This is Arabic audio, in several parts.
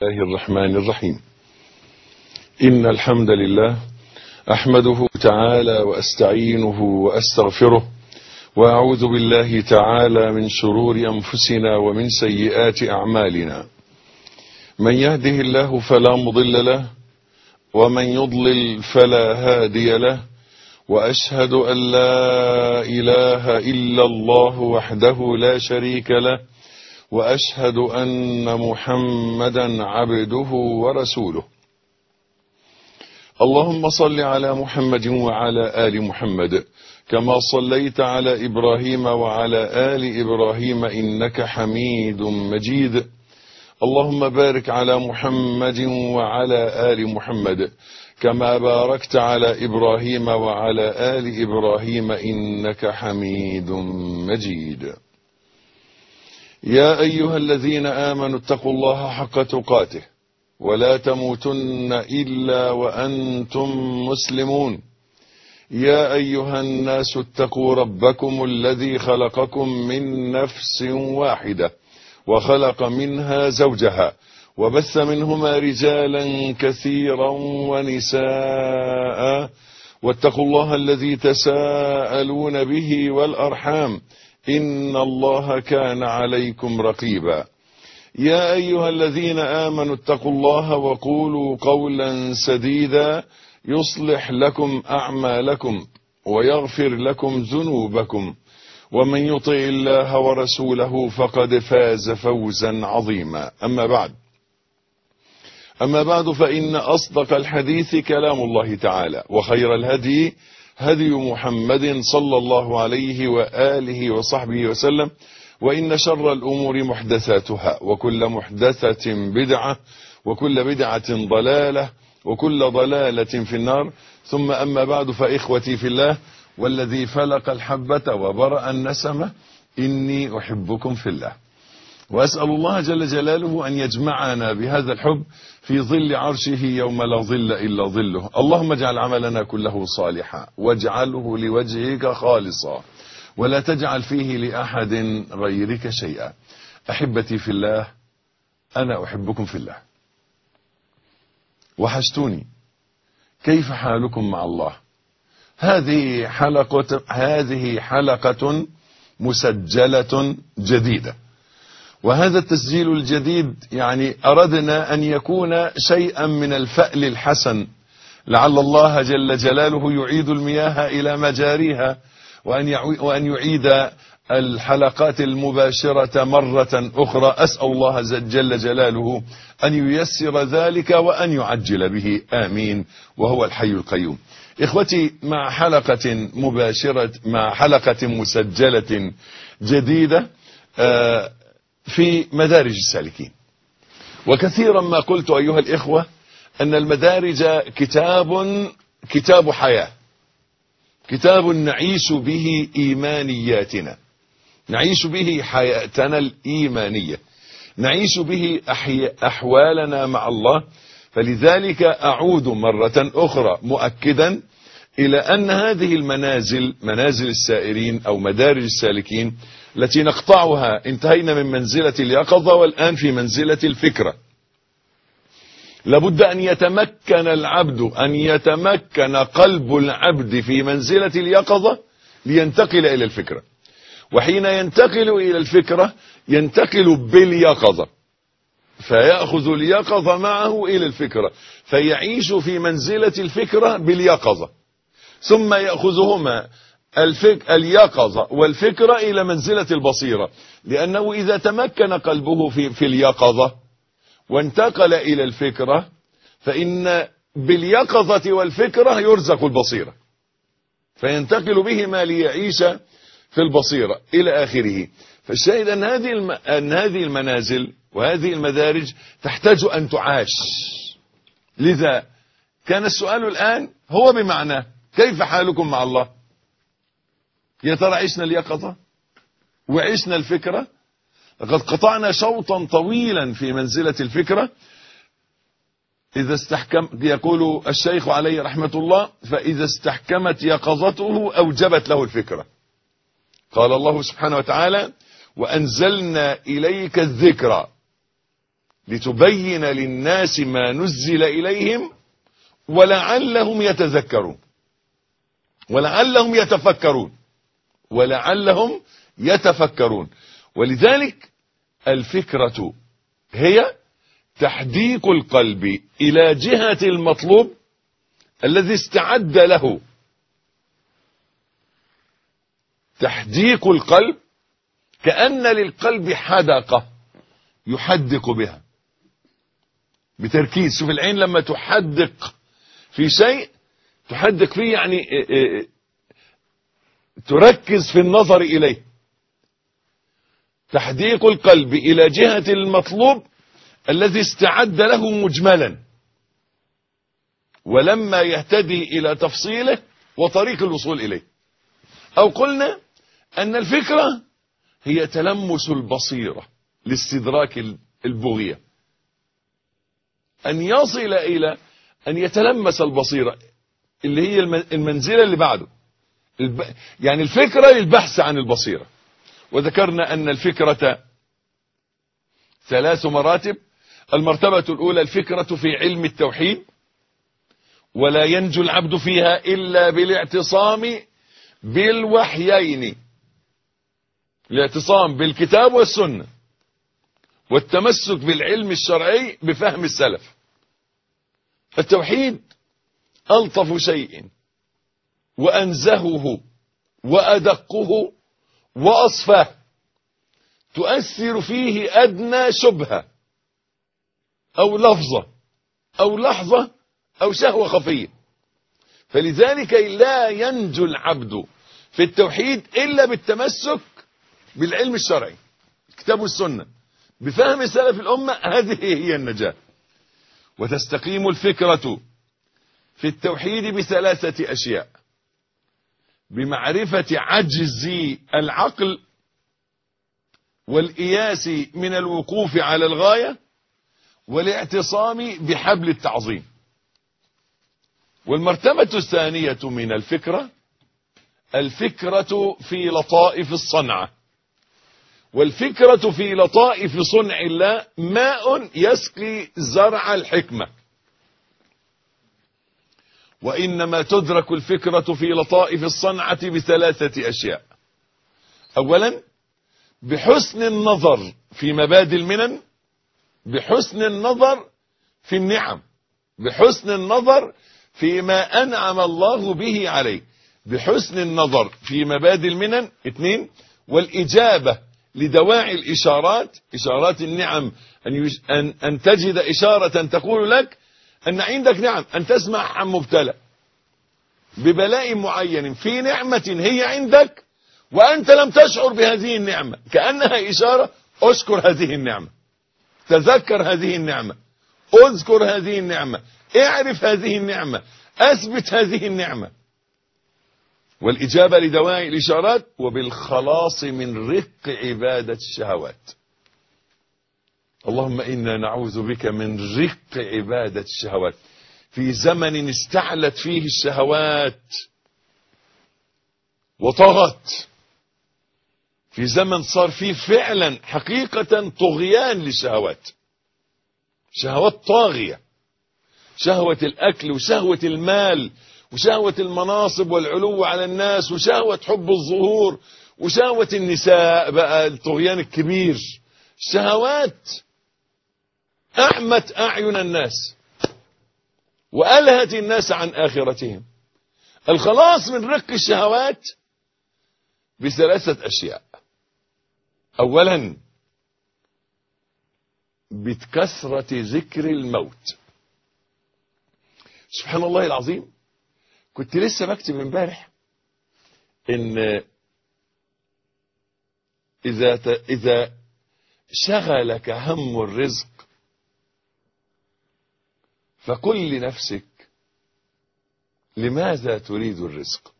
الله الرحمن الرحيم. إن الحمد لله أحمده تعالى وأستعينه وأستغفره، وأعوذ بالله تعالى من شرور أنفسنا ومن سيئات أعمالنا. من يهده الله فلا مضل له، ومن يضلل فلا هادي له، وأشهد أن لا إله إلا الله وحده لا شريك له، وأشهد أن محمدا عبده ورسوله. اللهم صل على محمد وعلى آل محمد كما صليت على إبراهيم وعلى آل إبراهيم إنك حميد مجيد. اللهم بارك على محمد وعلى آل محمد كما باركت على إبراهيم وعلى آل إبراهيم إنك حميد مجيد. يا أيها الذين آمنوا اتقوا الله حق تقاته ولا تموتن إلا وأنتم مسلمون. يا أيها الناس اتقوا ربكم الذي خلقكم من نفس واحدة وخلق منها زوجها وبث منهما رجالا كثيرا ونساء، واتقوا الله الذي تساءلون به والأرحام إن الله كان عليكم رقيبا. يا أيها الذين آمنوا اتقوا الله وقولوا قولا سديدا يصلح لكم أعمالكم ويغفر لكم ذنوبكم، ومن يطع الله ورسوله فقد فاز فوزا عظيما. أما بعد فإن أصدق الحديث كلام الله تعالى، وخير الهدي هدي محمد صلى الله عليه وآله وصحبه وسلم، وإن شر الأمور محدثاتها، وكل محدثة بدعة، وكل بدعة ضلالة، وكل ضلالة في النار. ثم أما بعد، فإخوتي في الله والذي فلق الحبة وبرأ النسمة، إني أحبكم في الله، وأسأل الله جل جلاله أن يجمعنا بهذا الحب في ظل عرشه يوم لا ظل إلا ظله. اللهم اجعل عملنا كله صالحا واجعله لوجهك خالصا، ولا تجعل فيه لأحد غيرك شيئا. أحبتي في الله، أنا أحبكم في الله، وحشتوني. كيف حالكم مع الله؟ هذه حلقة مسجلة جديدة، وهذا التسجيل الجديد يعني أردنا أن يكون شيئا من الفأل الحسن، لعل الله جل جلاله يعيد المياه إلى مجاريها، وأن يعيد الحلقات المباشرة مرة أخرى. أسأل الله جل جلاله أن ييسر ذلك وأن يعجل به، آمين، وهو الحي القيوم. إخوتي، مع حلقة مسجلة جديدة في مدارج السالكين. وكثيرا ما قلت أيها الإخوة أن المدارج كتاب حياة، كتاب نعيش به إيمانياتنا، نعيش به حياتنا الإيمانية، نعيش به أحوالنا مع الله. فلذلك أعود مرة أخرى مؤكدا إلى أن هذه المنازل، منازل السائرين أو مدارج السالكين التي نقطعها، انتهينا من منزلة اليقظة والآن في منزلة الفكرة. لابد أن يتمكن العبد، أن يتمكن قلب العبد في منزلة اليقظة لينتقل إلى الفكرة، وحين ينتقل إلى الفكرة ينتقل باليقظة، فيأخذ اليقظة معه إلى الفكرة، فيعيش في منزلة الفكرة باليقظة، ثم يأخذهما اليقظة والفكرة إلى منزلة البصيرة، لأنه إذا تمكن قلبه في اليقظة وانتقل إلى الفكرة، فإن باليقظة والفكرة يرزق البصيرة، فينتقل بهما ليعيش في البصيرة إلى آخره. فالشاهد أن هذه المنازل وهذه المدارج تحتاج أن تعاش. لذا كان السؤال الآن هو بمعنى: كيف حالكم مع الله؟ يا ترى عشنا اليقظة وعشنا الفكرة؟ لقد قطعنا شوطا طويلا في منزلة الفكرة. إذا يقول الشيخ عليه رحمة الله: فإذا استحكمت يقظته أوجبت له الفكرة. قال الله سبحانه وتعالى: وأنزلنا إليك الذكر لتبين للناس ما نزل إليهم ولعلهم يتذكرون ولعلهم يتفكرون ولعلهم يتفكرون. ولذلك الفكرة هي تحديق القلب إلى جهة المطلوب الذي استعد له. تحديق القلب كأن للقلب حدقة يحدق بها بتركيز. شوف العين لما تحدق في شيء، تحدق فيه يعني تركز في النظر إليه. تحديق القلب إلى جهة المطلوب الذي استعد له مجملا، ولما يهتدي إلى تفصيله وطريق الوصول إليه. أو قلنا أن الفكرة هي تلمس البصيرة لاستدراك البغية، أن يصل إلى أن يتلمس البصيرة اللي هي المنزلة اللي بعده. يعني الفكرة للبحث عن البصيرة. وذكرنا أن الفكرة 3 مراتب. المرتبة الأولى الفكرة في علم التوحيد، ولا ينجو العبد فيها إلا بالاعتصام بالوحيين، الاعتصام بالكتاب والسنة، والتمسك بالعلم الشرعي بفهم السلف. التوحيد ألطف شيء وأنزهه وأدقه وأصفاه، تؤثر فيه أدنى شبهة أو لفظة أو لحظة أو شهوة خفية. فلذلك لا ينجو العبد في التوحيد إلا بالتمسك بالعلم الشرعي، الكتاب والسنة، بفهم سلف الأمة. هذه هي النجاة. وتستقيم الفكرة في التوحيد ب3 أشياء: بمعرفة عجز العقل، والإياس من الوقوف على الغاية، والاعتصام بحبل التعظيم. والمرتبة الثانية من الفكرة الفكرة في لطائف الصنعة. والفكرة في لطائف صنع الله ماء يسقي زرع الحكمة. وإنما تدرك الفكرة في لطائف الصنعة ب3 أشياء: أولا بحسن النظر في مبادئ المنن، بحسن النظر في النعم، بحسن النظر فيما أنعم الله به عليه، بحسن النظر في مبادئ المنن. 2 والإجابة لدواعي الإشارات، إشارات النعم، أن تجد إشارة تقول لك أن عندك نعم، أن تسمع عن مبتلى ببلاء معين في نعمة هي عندك وأنت لم تشعر بهذه النعمة، كأنها إشارة: أشكر هذه النعمة، تذكر هذه النعمة، اذكر هذه النعمة، اعرف هذه النعمة، أثبت هذه النعمة. والإجابة لدواعي الإشارات، وبالخلاص من رق عبادة الشهوات. اللهم إنا نعوذ بك من رق عبادة الشهوات، في زمن استعلت فيه الشهوات وطغت، في زمن صار فيه فعلا حقيقة طغيان للشهوات، شهوات طاغية، شهوة الأكل وشهوة المال وشهوة المناصب والعلو على الناس وشهوة حب الظهور وشهوة النساء، بقى الطغيان الكبير. شهوات أعمت أعين الناس وألهت الناس عن آخرتهم. الخلاص من رق الشهوات ب3 أشياء: أولا بكثرة ذكر الموت. سبحان الله العظيم، كنت لسه بكتب امبارح ان اذا شغلك هم الرزق فقل لنفسك: لماذا تريد الرزق؟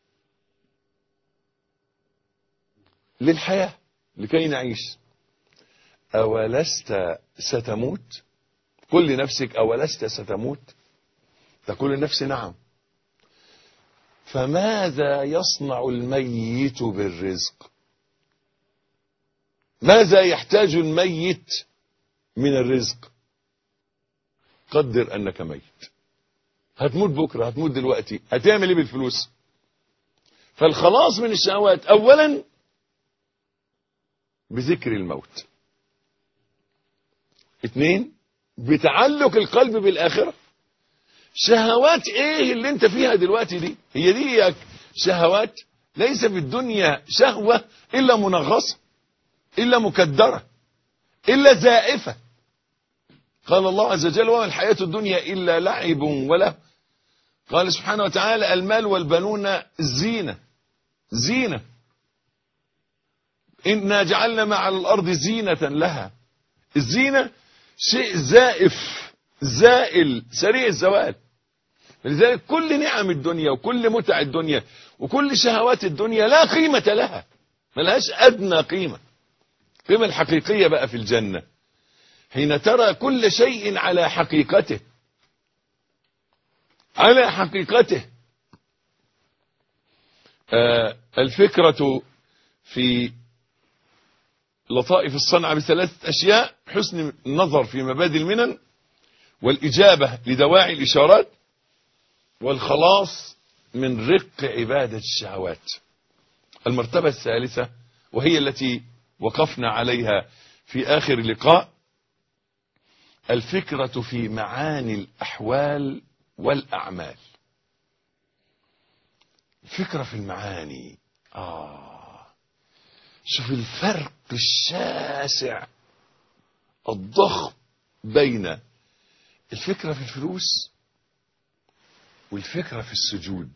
للحياة، لكي نعيش. أولست ستموت؟ قل لنفسك: أولست ستموت؟ تقول لنفسي: نعم. فماذا يصنع الميت بالرزق؟ ماذا يحتاج الميت من الرزق، قدر أنك ميت، هتموت بكرة، هتموت دلوقتي، هتعمل ايه بالفلوس؟ فالخلاص من الشهوات أولا بذكر الموت، 2 بتعلق القلب بالآخرة. شهوات ايه اللي انت فيها دلوقتي دي؟ هي دي شهوات؟ ليس في الدنيا شهوة إلا منغصة، إلا مكدرة، إلا زائفة. قال الله عز وجل: وما الحياة الدنيا إلا لعب وله. قال سبحانه وتعالى: المال والبنون زينة إنا جعلنا ما على الأرض زينة لها. الزينة شيء زائف زائل سريع الزوال. لذلك كل نعم الدنيا وكل متع الدنيا وكل شهوات الدنيا لا قيمة لها، ملهاش أدنى قيمة. القيمة الحقيقية بقى في الجنة حين ترى كل شيء على حقيقته، على حقيقته. الفكرة في لطائف الصنعة ب3 أشياء: حسن النظر في مبادئ المنن، والإجابة لدواعي الإشارات، والخلاص من رق عبادة الشهوات. المرتبة الثالثة وهي التي وقفنا عليها في آخر اللقاء: الفكرة في معاني الأحوال والأعمال. الفكرة في المعاني. شوف الفرق الشاسع الضخم بين الفكرة في الفلوس والفكرة في السجود.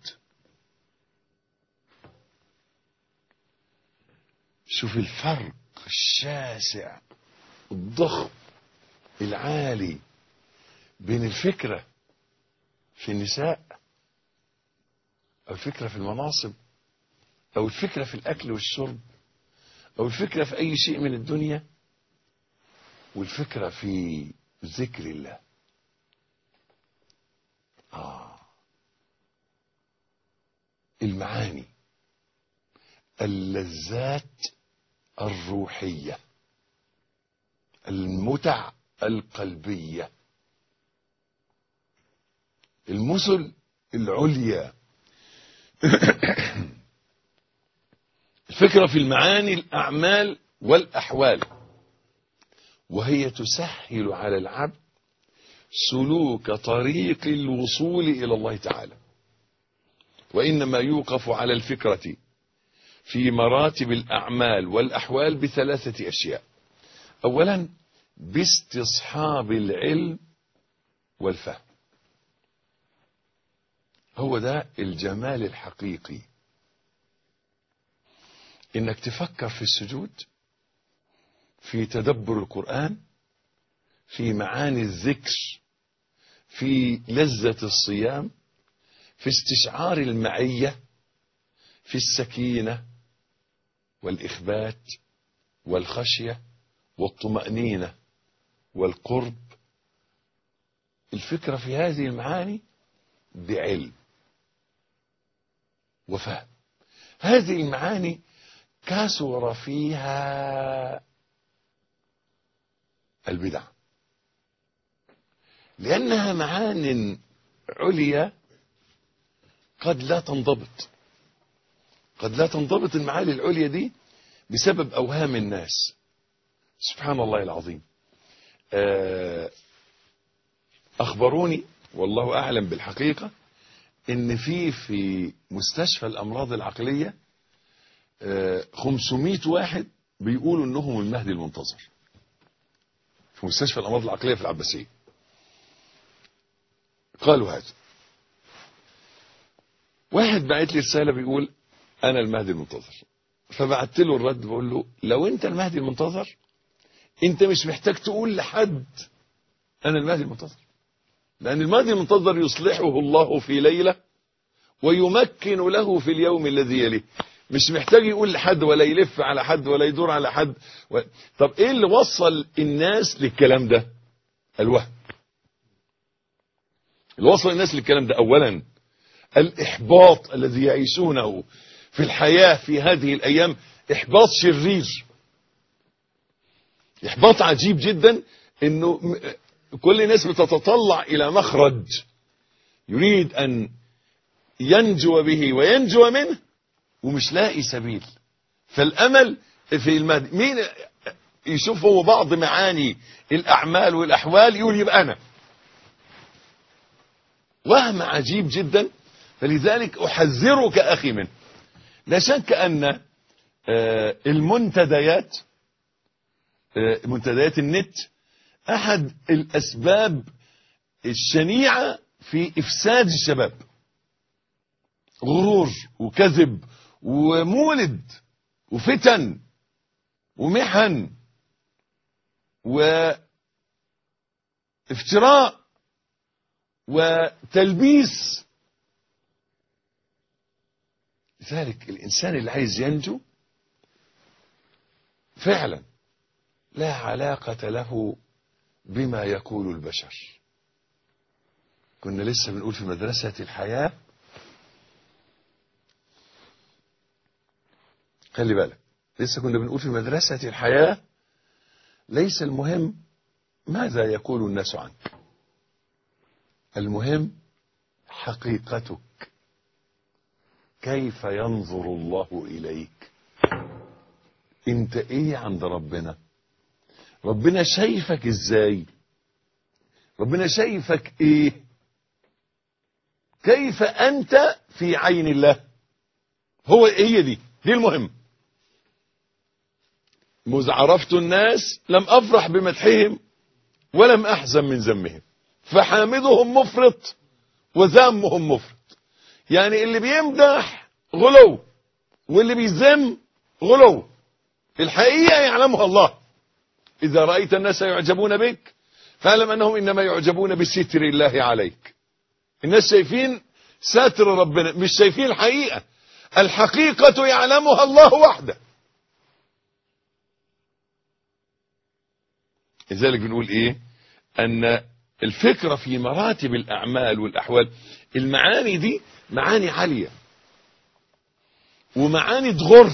شوف الفرق الشاسع الضخم العالي بين الفكرة في النساء، أو الفكرة في المناصب، أو الفكرة في الأكل والشرب، أو الفكرة في أي شيء من الدنيا، والفكرة في ذكر الله. المعاني، اللذات الروحية، المتع القلبية، المثل العليا. الفكرة في المعاني الأعمال والأحوال، وهي تسهل على العبد سلوك طريق الوصول إلى الله تعالى. وإنما يوقف على الفكرة في مراتب الأعمال والأحوال ب3 أشياء: أولا باستصحاب العلم والفهم. هو ده الجمال الحقيقي، إنك تفكر في السجود، في تدبر القرآن، في معاني الذكر، في لذة الصيام، في استشعار المعية، في السكينة والإخبات والخشية والطمأنينة والقرب. الفكرة في هذه المعاني بعلم وفهم. هذه المعاني كثر فيها البدع، لأنها معان عليا قد لا تنضبط. قد لا تنضبط المعاني العليا دي بسبب أوهام الناس. سبحان الله العظيم. أخبروني والله أعلم بالحقيقة إن في مستشفى الأمراض العقلية 500 واحد بيقولوا إنهم المهدي المنتظر في مستشفى الأمراض العقلية في العباسية. قالوا هذا. واحد بعت لي رسالة بيقول أنا المهدي المنتظر، فبعت له الرد بقول له: لو أنت المهدي المنتظر أنت مش محتاج تقول لحد أنا المهدي المنتظر، لأن المهدي المنتظر يصلحه الله في ليلة ويمكن له في اليوم الذي يليه. مش محتاج يقول لحد ولا يلف على حد ولا يدور على حد طب ايه اللي وصل الناس للكلام ده؟ الوهم. اللي وصل الناس للكلام ده اولا الاحباط الذي يعيشونه في الحياة في هذه الايام، احباط شرير، احباط عجيب جدا. انه كل الناس بتتطلع الى مخرج يريد ان ينجو به وينجو منه ومش لاقي سبيل. فالامل في المهدي. مين يشوف هو بعض معاني الاعمال والاحوال يقول يبقى انا، وهم عجيب جدا. فلذلك احذرك اخي منه. لا شك ان المنتديات، منتديات النت، احد الاسباب الشنيعة في افساد الشباب. غرور وكذب ومولد وفتن ومحن وافتراء وتلبيس. لذلك الانسان اللي عايز ينجو فعلا لا علاقة له بما يقول البشر. كنا لسه بنقول في مدرسة الحياة، خلي بالك، لسه كنا بنقول في مدرسة الحياة ليس المهم ماذا يقول الناس عنك، المهم حقيقتك، كيف ينظر الله إليك، انت ايه عند ربنا، ربنا شايفك ازاي، ربنا شايفك ايه، كيف انت في عين الله. هي دي المهم. مذ عرفت الناس لم افرح بمدحهم ولم احزن من ذمهم، فحامدهم مفرط وذمهم مفرط. يعني اللي بيمدح غلو واللي بيذم غلو. الحقيقة يعلمها الله. إذا رأيت الناس يعجبون بك فاعلم أنهم إنما يعجبون بستر الله عليك. الناس شايفين ستر ربنا، مش شايفين الحقيقة. الحقيقة يعلمها الله وحده. لذلك بنقول إيه؟ أن الفكرة في مراتب الأعمال والأحوال، المعاني دي معاني عالية ومعاني تغر،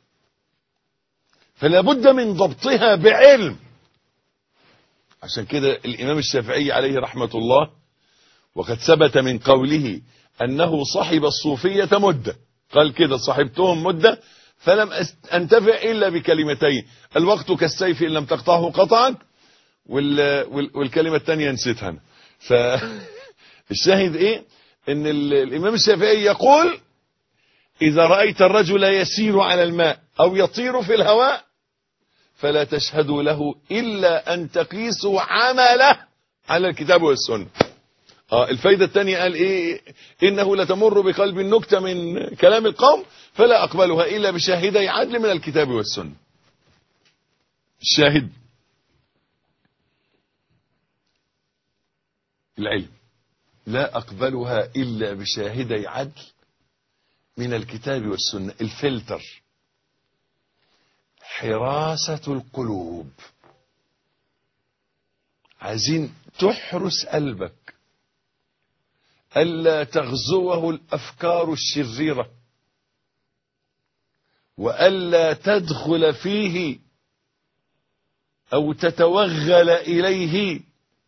فلا بد من ضبطها بعلم. عشان كده الإمام الشافعي عليه رحمة الله، وقد ثبت من قوله أنه صحب الصوفية مدة، قال كده صحبتهم مدة فلم أنتفع إلا بكلمتين: الوقت كالسيف إن لم تقطعه قطعا، والكلمة الثانية نسيتها أنا. فالشاهد إيه؟ إن الإمام الشافعي يقول: إذا رأيت الرجل يسير على الماء أو يطير في الهواء فلا تشهدوا له إلا أن تقيسوا عمله على الكتاب والسنة. الفايدة الثانية قال إيه؟ إنه لتمر بقلب النكتة من كلام القوم فلا أقبلها إلا بشاهدي عدل من الكتاب والسنة. الشاهد العلم، لا أقبلها إلا بشاهدي عدل من الكتاب والسنة. الفلتر، حراسة القلوب. عايزين تحرس قلبك ألا تغزوه الأفكار الشريرة، وألا تدخل فيه أو تتوغل إليه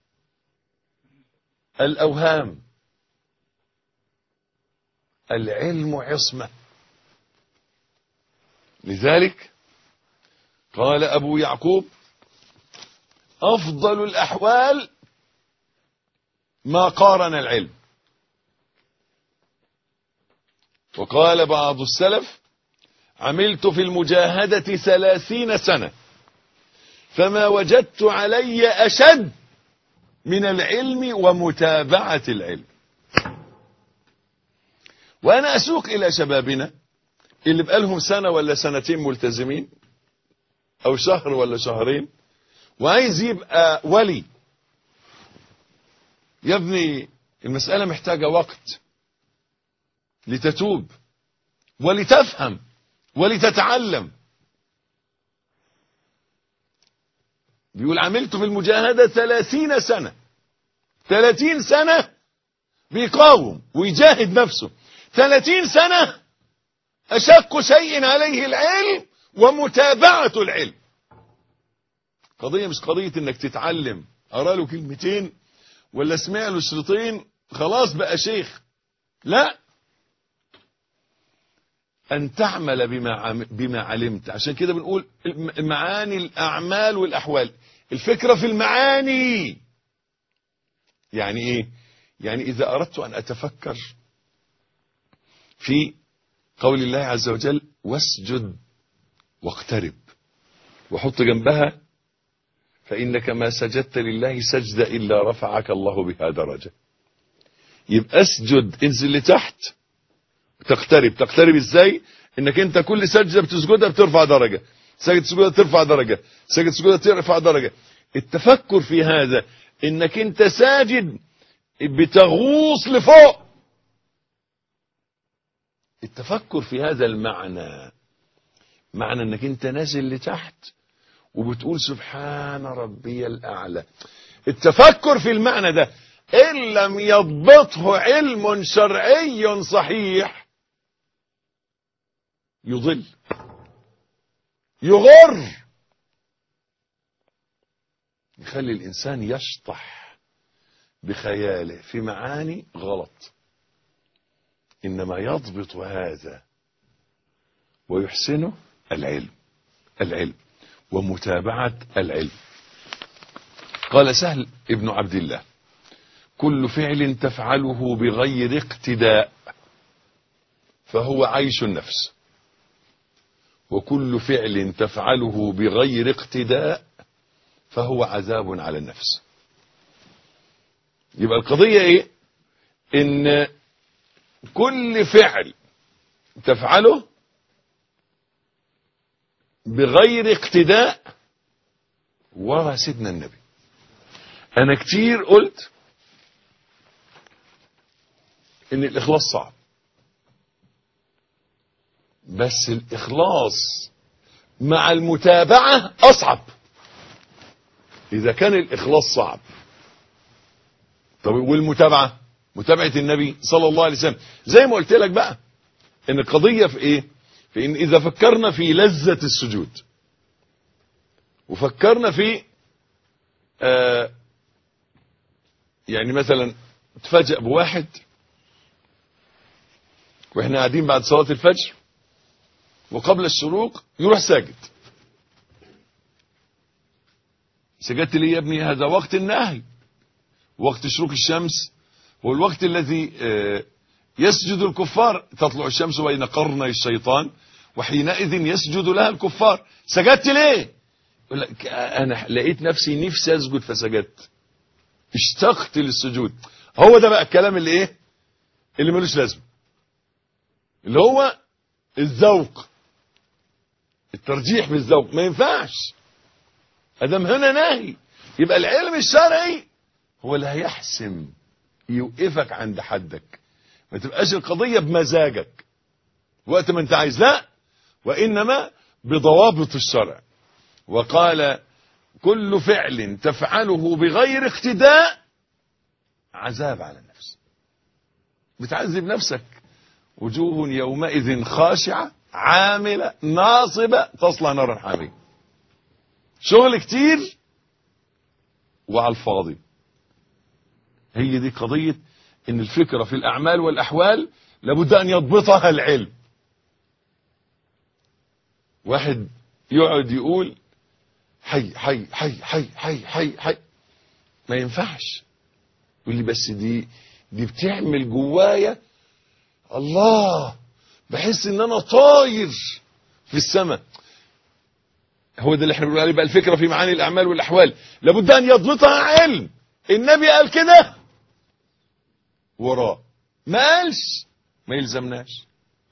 الأوهام. العلم عصمة. لذلك قال أبو يعقوب: أفضل الأحوال ما قارن العلم. وقال بعض السلف: عملت في المجاهدة 30 سنة فما وجدت علي أشد من العلم ومتابعة العلم. وأنا أسوق إلى شبابنا اللي بقالهم سنة ولا سنتين ملتزمين، أو شهر ولا شهرين، وعايز يبقى ولي. يا ابني المسألة محتاجة وقت لتتوب ولتفهم ولتتعلم. بيقول: عملت في المجاهدة 30 سنة. 30 سنة بيقاوم ويجاهد نفسه. 30 سنة أشق شيء عليه العلم ومتابعة العلم. قضية مش قضية انك تتعلم ارى له كلمتين ولا اسمع له شريطين خلاص بقى شيخ. لا، ان تعمل بما علمت. عشان كده بنقول معاني الاعمال والاحوال. الفكرة في المعاني. يعني ايه؟ يعني اذا اردت ان اتفكر في قول الله عز وجل واسجد واقترب، وحط جنبها فإنك ما سجدت لله سجدة إلا رفعك الله بها درجة. يبقى اسجد، انزل لتحت، تقترب. تقترب ازاي؟ انك انت كل سجدة بتسجدها بترفع درجة، سجد سجودة ترفع درجة، سجد سجودة ترفع درجة. التفكر في هذا انك انت ساجد بتغوص لفوق. التفكر في هذا المعنى، معنى انك انت نازل لتحت وبتقول سبحان ربي الأعلى. التفكر في المعنى ده إن لم يضبطه علم شرعي صحيح يضل، يغر، يخلي الإنسان يشطح بخياله في معاني غلط. إنما يضبط هذا ويحسنه العلم ومتابعة العلم. قال سهل ابن عبد الله كل فعل تفعله بغير اقتداء فهو عيش النفس، وكل فعل تفعله بغير اقتداء فهو عذاب على النفس. يبقى القضية ايه؟ ان كل فعل تفعله بغير اقتداء ورا سيدنا النبي. انا كتير قلت ان الاخلاص صعب، بس الاخلاص مع المتابعة اصعب. اذا كان الاخلاص صعب، طب والمتابعة، متابعة النبي صلى الله عليه وسلم، زي ما قلت لك بقى ان القضية في ايه؟ في ان اذا فكرنا في لذة السجود وفكرنا في يعني مثلا تفاجأ بواحد واحنا قاعدين بعد صلاة الفجر وقبل الشروق يروح ساجد. سجدت لي يا ابني؟ هذا وقت النهي، وقت شروق الشمس هو الوقت الذي يسجد الكفار، تطلع الشمس بين قرني الشيطان وحينئذ يسجد لها الكفار. سجدت ليه؟ يقول لك انا لقيت نفسي نفسي اسجد فسجدت، اشتقت للسجود. هو ده بقى الكلام اللي ايه؟ اللي ملوش لازمه، اللي هو الذوق، الترجيح بالذوق. ما ينفعش ادم هنا نهي. يبقى العلم الشرعي هو اللي هيحسم يوقفك عند حدك. ما تبقاش القضية بمزاجك وقت ما انت عايز، لا، وانما بضوابط الشرع. وقال كل فعل تفعله بغير اقتداء عذاب على النفس، بتعذب نفسك. وجوه يومئذ خاشعة عاملة ناصبة تصلى نارا حامية. شغل كتير وعلى الفاضي. هي دي قضية ان الفكرة في الاعمال والاحوال لابد ان يضبطها العلم. واحد يقعد يقول حي حي حي حي حي حي حي، ما ينفعش. يقول لي بس دي بتعمل جوايا الله، بحس ان انا طاير في السماء. هو ده اللي احنا بنقول عليه بقى الفكرة في معاني الاعمال والاحوال، لابد ان يضبطها علم. النبي قال كده وراه، ما قالش ما يلزمناش.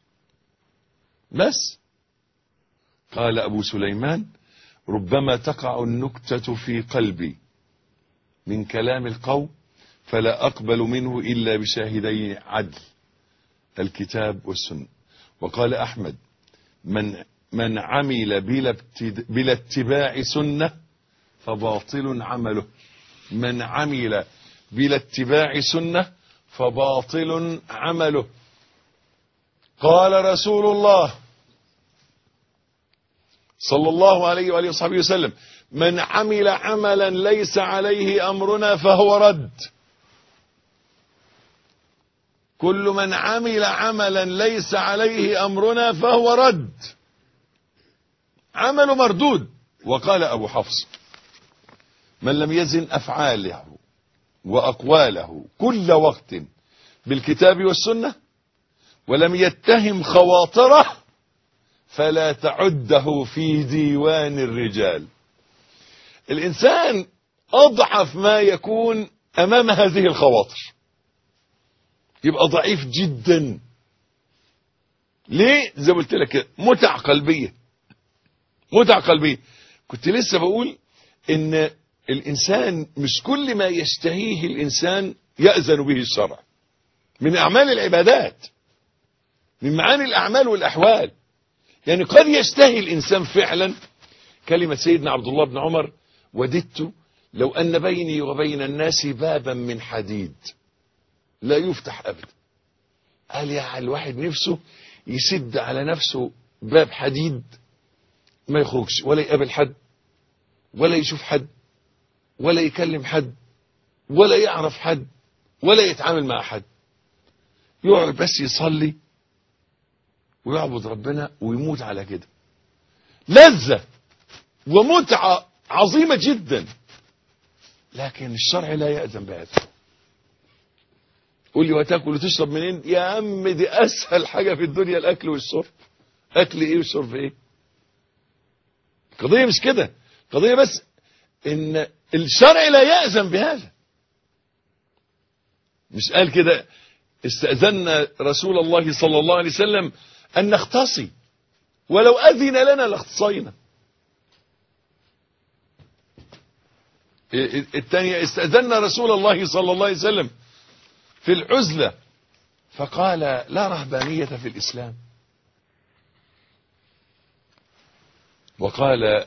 بس قال ابو سليمان ربما تقع النكتة في قلبي من كلام القوم فلا أقبل منه إلا بشاهدي عدل، الكتاب والسنة. وقال أحمد من عمل بلا اتباع سنة فباطل عمله. من عمل بلا اتباع سنة فباطل عمله. قال رسول الله صلى الله عليه وآله وصحبه وسلم من عمل عملا ليس عليه أمرنا فهو رد. كل من عمل عملا ليس عليه أمرنا فهو رد، عمله مردود. وقال أبو حفص: من لم يزن أفعاله وأقواله كل وقت بالكتاب والسنة ولم يتهم خواطره فلا تعده في ديوان الرجال. الإنسان أضعف ما يكون أمام هذه الخواطر، يبقى ضعيف جدا. ليه؟ زي ما قلت لك، متع قلبية. متع قلبية. كنت لسه بقول إن الإنسان مش كل ما يشتهيه الإنسان يأذن به الشرع من أعمال العبادات، من معاني الأعمال والأحوال. يعني قد يشتهي الإنسان فعلا كلمة سيدنا عبد الله بن عمر: وددت لو أن بيني وبين الناس بابا من حديد لا يفتح أبدا. قال يا الواحد نفسه يسد على نفسه باب حديد ما يخرجش ولا يقابل حد ولا يشوف حد ولا يكلم حد ولا يعرف حد ولا يتعامل مع حد، يقعد بس يصلي ويعبد ربنا ويموت على كده. لذة ومتعة عظيمة جدا، لكن الشرع لا يأذن بهذا. قول لي وتاكل وتشرب منين؟ يا عم دي أسهل حاجة في الدنيا، الأكل والشرب. أكل إيه وشرب إيه؟ القضية مش كده، القضية بس إن الشرع لا يأذن بهذا. مش قال كده: استأذنا رسول الله صلى الله عليه وسلم أن نختصي ولو أذن لنا لاختصينا. الثانية: استأذنا رسول الله صلى الله عليه وسلم في العزلة فقال: لا رهبانية في الإسلام. وقال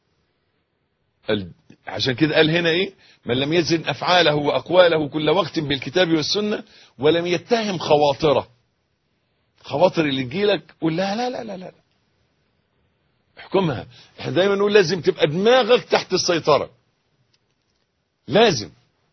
عشان كده قال هنا ايه: من لم يزن أفعاله وأقواله كل وقت بالكتاب والسنة ولم يتهم خواطره. خواطر اللي تجيلك قول لها لا لا لا لا، احكمها. احنا دايما نقول لازم تبقى دماغك تحت السيطرة، لازم.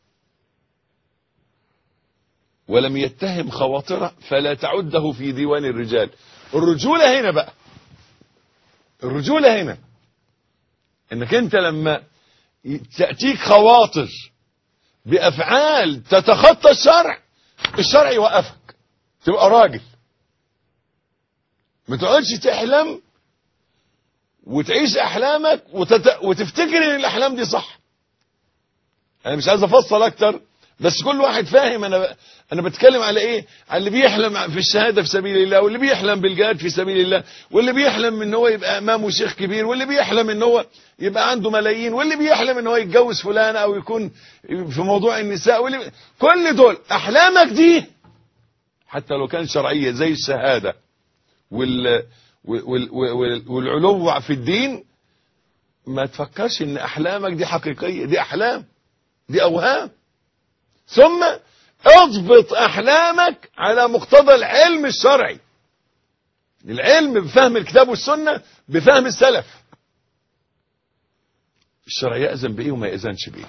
ولم يتهم خواطره فلا تعده في ديوان الرجال. الرجولة هنا بقى، الرجولة هنا انك انت لما تأتيك خواطر بأفعال تتخطى الشرع، الشرع يوقفك، تبقى راجل. ما تقعدش تحلم وتعيش أحلامك وتفتكر ان الأحلام دي صح. انا مش عايز افصل اكتر، بس كل واحد فاهم انا بتكلم على ايه. على اللي بيحلم في الشهاده في سبيل الله، واللي بيحلم بالجهاد في سبيل الله، واللي بيحلم ان هو يبقى امامه شيخ كبير، واللي بيحلم ان هو يبقى عنده ملايين، واللي بيحلم ان هو يتجوز فلانه او يكون في موضوع النساء، كل دول احلامك دي حتى لو كان شرعيه زي الشهاده والعلو في الدين، ما تفكرش ان احلامك دي حقيقيه. دي احلام، دي اوهام. ثم اضبط احلامك على مقتضى العلم الشرعي، العلم بفهم الكتاب والسنة، بفهم السلف. الشرع يأذن بايه وما يأذنش بايه،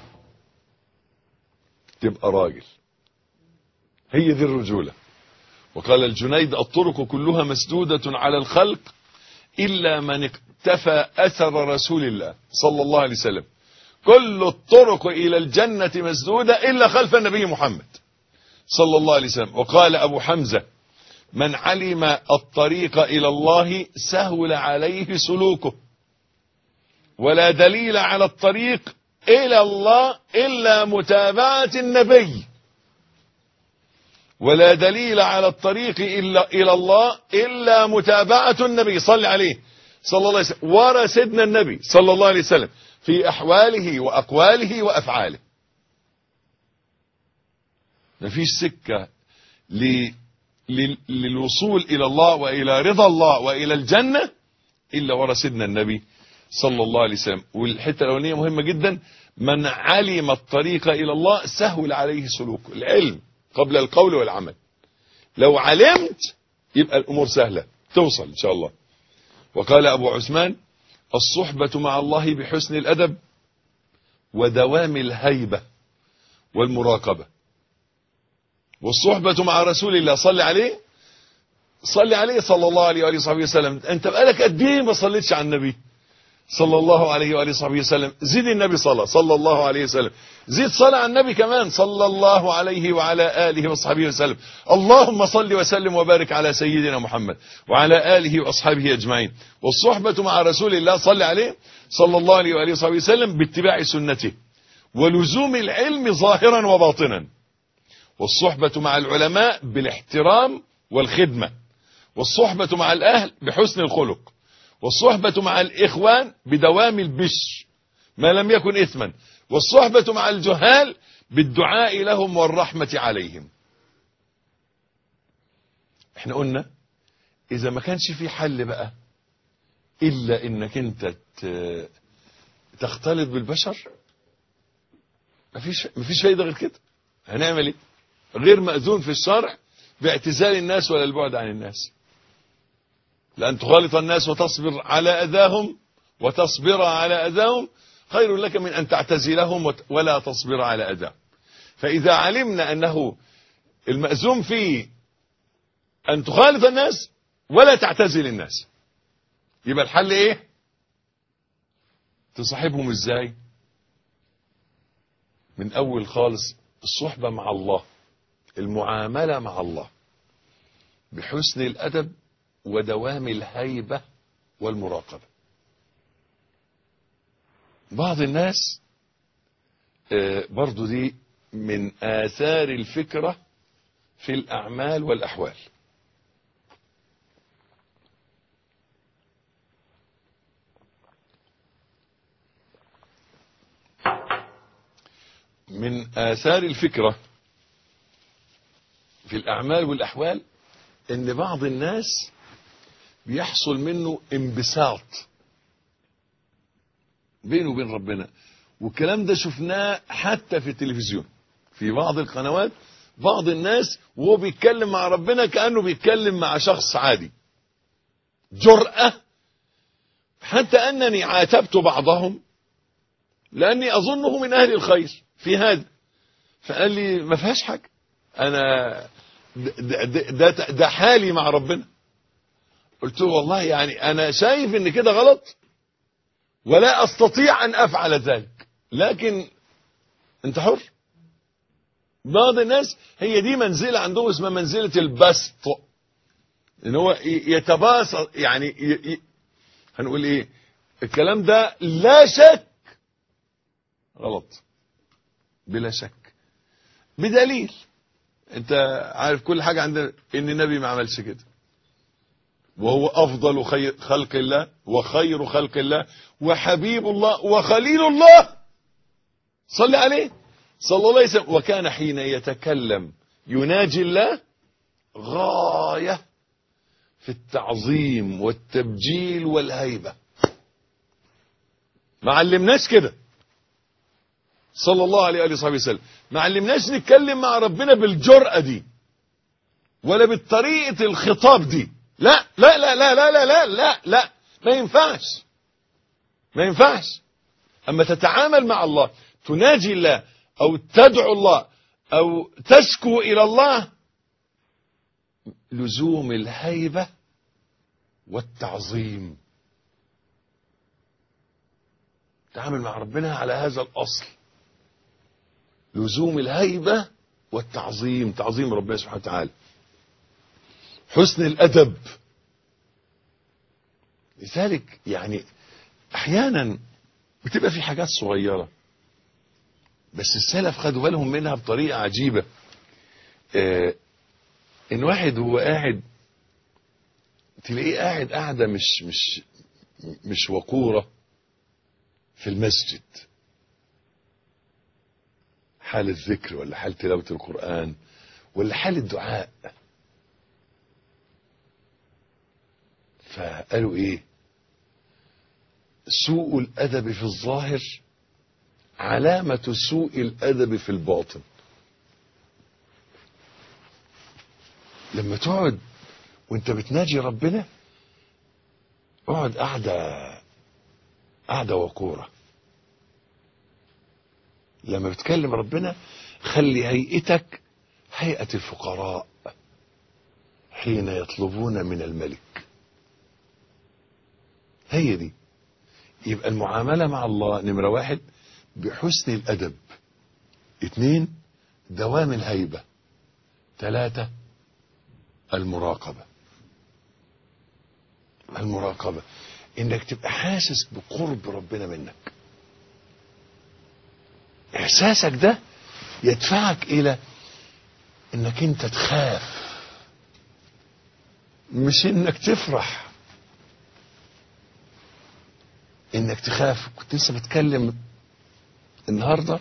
تبقى راجل. هي دي الرجولة. وقال الجنيد: الطرق كلها مسدودة على الخلق إلا من اقتفى أثر رسول الله صلى الله عليه وسلم. كل الطرق إلى الجنة مسدودة إلا خلف النبي محمد صلى الله عليه وسلم. وقال أبو حمزة: من علم الطريق إلى الله سهل عليه سلوكه، ولا دليل على الطريق إلى الله إلا متابعة النبي، ولا دليل على الطريق إلى الله إلا متابعة النبي. صل عليه صلى الله عليه وسلم. ورا سيدنا النبي صلى الله عليه وسلم في أحواله وأقواله وأفعاله. مفيش سكة للوصول إلى الله وإلى رضا الله وإلى الجنة إلا ورا سيدنا النبي صلى الله عليه وسلم. والحتة الأولانية مهمة جدا: من علم الطريق إلى الله سهل عليه سلوكه. العلم قبل القول والعمل. لو علمت يبقى الأمور سهلة، توصل إن شاء الله. وقال أبو عثمان: الصحبة مع الله بحسن الأدب ودوام الهيبة والمراقبة. والصحبة مع رسول الله، صلي عليه صلى الله عليه وآله وصحبه وسلم. انت بقالك قد ايه ما صليتش على النبي صلى الله عليه وآله وصحبه وسلم؟ زيد النبي صلى الله عليه وسلم، زيد صلاة على النبي كمان صلى الله عليه وعلى آله وصحبه وسلم. اللهم صل وسلم وبارك على سيدنا محمد وعلى آله وأصحابه أجمعين. والصحبة مع رسول الله، صلي عليه صلى الله عليه وآله وصحبه وسلم باتباع سنته ولزوم العلم ظاهرا وباطنا. والصحبة مع العلماء بالاحترام والخدمة. والصحبة مع الأهل بحسن الخلق. والصحبة مع الإخوان بدوام البش ما لم يكن إثما. والصحبة مع الجهال بالدعاء لهم والرحمة عليهم. احنا قلنا إذا ما كانش في حل بقى إلا إنك أنت تختلط بالبشر، مفيش فايدة غير كده. هنعمل إيه؟ غير مأذون في الشرع باعتزال الناس ولا البعد عن الناس. لأن تخالط الناس وتصبر على أذاهم وتصبر على أذاهم خير لك من أن تعتزلهم ولا تصبر على أذاهم. فإذا علمنا أنه المأزوم فيه أن تخالط الناس ولا تعتزل الناس، يبقى الحل إيه؟ تصاحبهم إزاي؟ من أول خالص الصحبة مع الله، المعاملة مع الله بحسن الأدب ودوام الهيبة والمراقبة. بعض الناس برضو دي من آثار الفكرة في الأعمال والأحوال. من آثار الفكرة في الأعمال والأحوال إن بعض الناس بيحصل منه انبساط بينه وبين ربنا. والكلام ده شفناه حتى في التلفزيون في بعض القنوات. بعض الناس وهو بيتكلم مع ربنا كأنه بيتكلم مع شخص عادي. جرأة، حتى أنني عاتبت بعضهم لأني أظنه من أهل الخير في هذا، فقال لي ما فيهاش حاجة، أنا ده حالي مع ربنا. قلت له والله يعني أنا شايف إن كده غلط ولا أستطيع أن أفعل ذلك، لكن أنت حر. بعض الناس هي دي منزلة عندهم اسمها منزلة البسط، إن هو يتباسط، يعني هنقول إيه الكلام ده لا شك غلط بلا شك، بدليل أنت عارف كل حاجة عندنا إن النبي ما عملش كده، وهو أفضل خلق الله وخير خلق الله وحبيب الله وخليل الله، صلى عليه صلى الله عليه وسلم. وكان حين يتكلم يناجي الله غاية في التعظيم والتبجيل والهيبة. ما علمناش كده صلى الله عليه وآله وصحبه وسلم، ما علمناش نتكلم مع ربنا بالجرأة دي ولا بالطريقة الخطاب دي. لا لا لا لا لا لا لا لا, لا. ما ينفعش، ما ينفعش. أما تتعامل مع الله، تناجي الله أو تدعو الله أو تشكو إلى الله، لزوم الهيبة والتعظيم. تعامل مع ربنا على هذا الأصل، لزوم الهيبة والتعظيم، تعظيم ربنا سبحانه وتعالى، حسن الأدب. لذلك يعني أحيانا بتبقى في حاجات صغيرة بس السلف خدوا بالهم منها بطريقة عجيبة. إن واحد هو قاعد تلاقيه قاعد قاعدة مش وقورة في المسجد، حال الذكر ولا حال تلاوة القرآن ولا حال الدعاء، فقالوا ايه؟ سوء الادب في الظاهر علامة سوء الادب في الباطن. لما تقعد وانت بتناجي ربنا اقعد قعدة وقورة، لما بتكلم ربنا خلي هيئتك هيئة الفقراء حين يطلبون من الملك. هي دي. يبقى المعاملة مع الله نمرة 1 بحسن الأدب، 2 دوام الهيبة، 3 المراقبة. المراقبة انك تبقى حاسس بقرب ربنا منك. احساسك ده يدفعك الى انك انت تخاف، مش انك تفرح، انك تخاف. كنت لسه بتكلم النهارده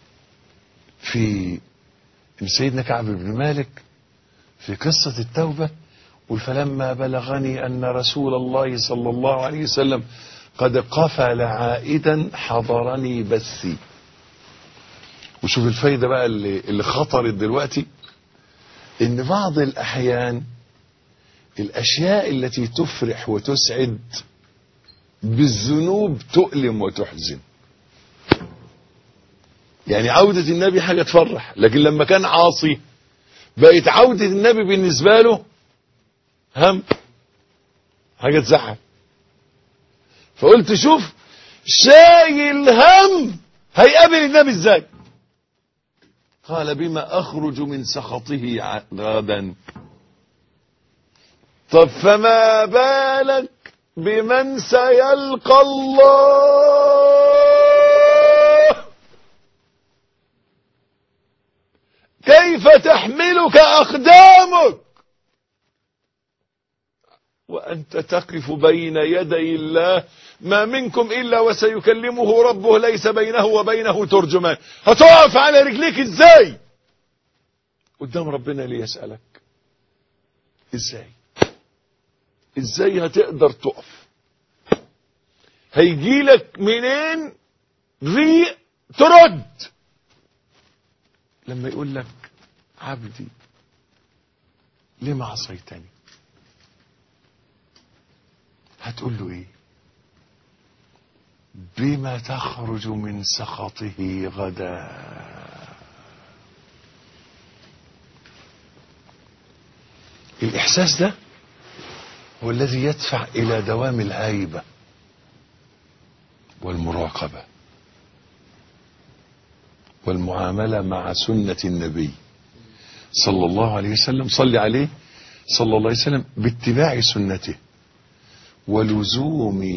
في سيدنا كعب بن مالك في قصة التوبة، فلما بلغني أن رسول الله صلى الله عليه وسلم قد قفل عائدا حضرني بثي. وشوف الفايدة بقى اللي خطرت دلوقتي، إن بعض الأحيان الأشياء التي تفرح وتسعد بالذنوب تؤلم وتحزن. يعني عودة النبي حاجة تفرح، لكن لما كان عاصي بقت عودة النبي بالنسبة له هم، حاجة تزعل. فقلت شوف شايل هم هيقابل النبي ازاي. قال بما اخرج من سخطه غدا. طب فما بالك بمن سيلقى الله، كيف تحملك اقدامك وأنت تقف بين يدي الله، ما منكم إلا وسيكلمه ربه ليس بينه وبينه ترجمان. هتقف على رجليك إزاي قدام ربنا ليسألك؟ إزاي هتقدر تقف؟ هيجيلك منين ضيق ترد لما يقول لك عبدي لما عصيتني؟ هتقول له ايه؟ بما تخرج من سخطه غدا. الاحساس ده هو الذي يدفع الى دوام الهيبة والمراقبة والمعاملة مع سنة النبي صلى الله عليه وسلم. صلي عليه صلى الله عليه وسلم باتباع سنته ولزوم